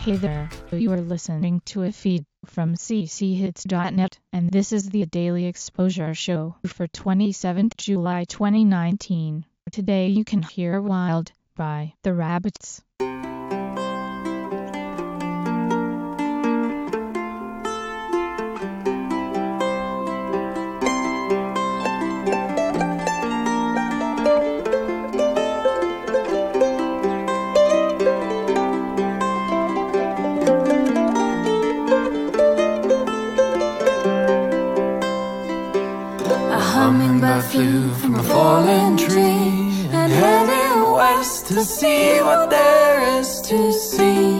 Hey there, you are listening to a feed from cchits.net, and this is the Daily Exposure Show for 27th July 2019. Today you can hear Wild by The Rabbits. Hummingbird flew from a fallen tree and headed west to see what there is to see.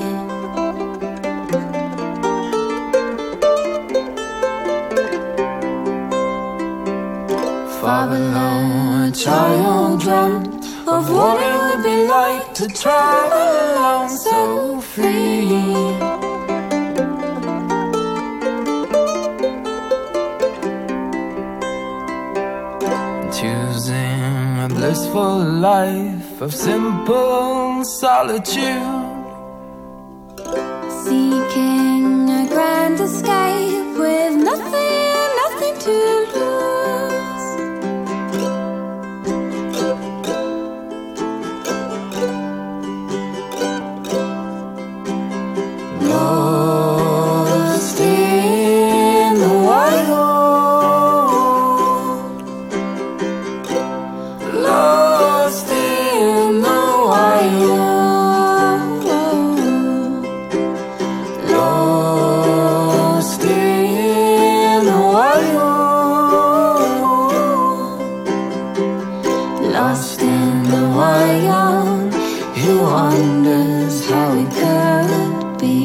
Far below, a child dreamt of what it would be like to travel alone so free. Choosing a blissful life of simple solitude, seeking a grand escape with nothing to lose. Lost in the wild, lost in the wild, lost in the wild, lost in the wild. He wonders how it could be.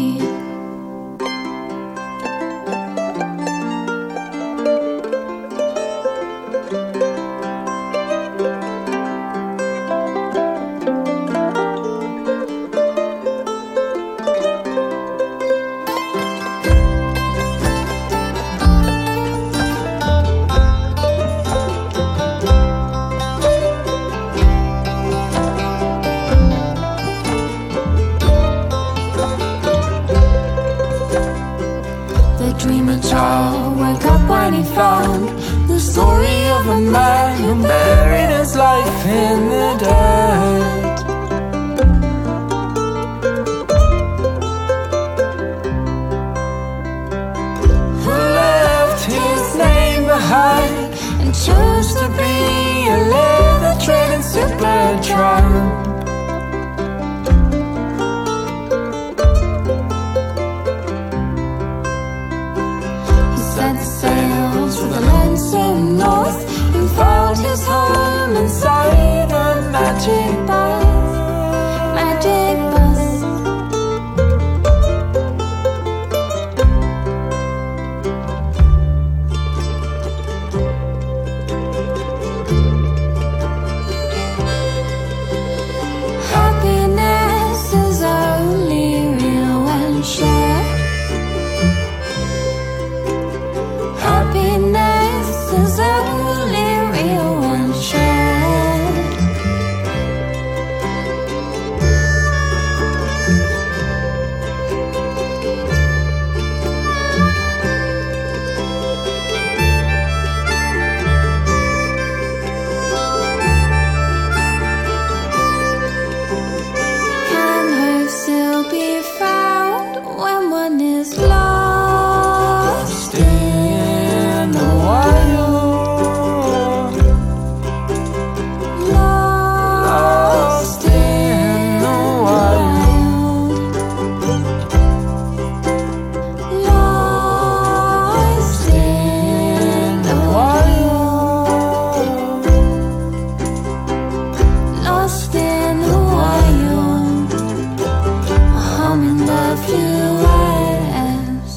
The dreamer child woke up when he found the story of a man who buried his life in the dirt. Who left his name behind and chose to be a leather trading super tramp. Set sails for the land so north and found his home inside a magic bus, magic bus. Happiness is only real when shared. Happiness is only real when shared. Can hope still be found when one is lost in the wild, lost in the wild, lost in the wild, lost in the wild. A hummingbird flew west.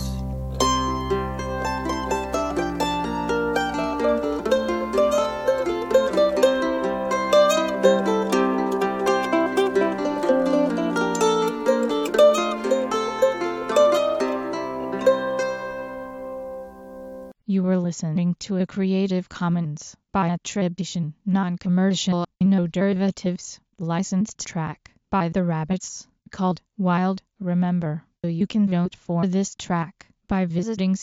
You were listening to a Creative Commons by attribution, non-commercial, no derivatives, licensed track by The Rabbits, called Wild. Remember, You can vote for this track by visiting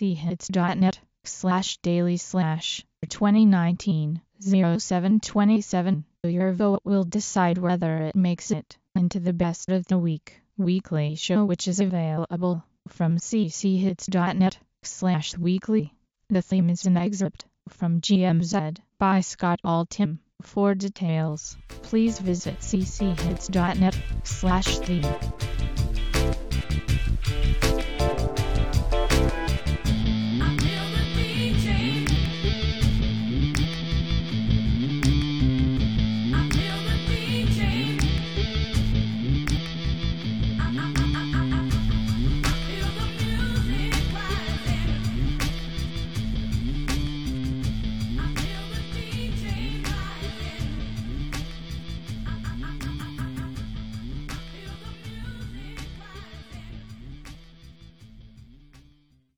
cchits.net/daily/2019-0727. Your vote will decide whether it makes it into the best of the week weekly show, which is available from cchits.net/weekly. The theme is an excerpt from GMZ by Scott Altham. For details, please visit cchits.net/theme.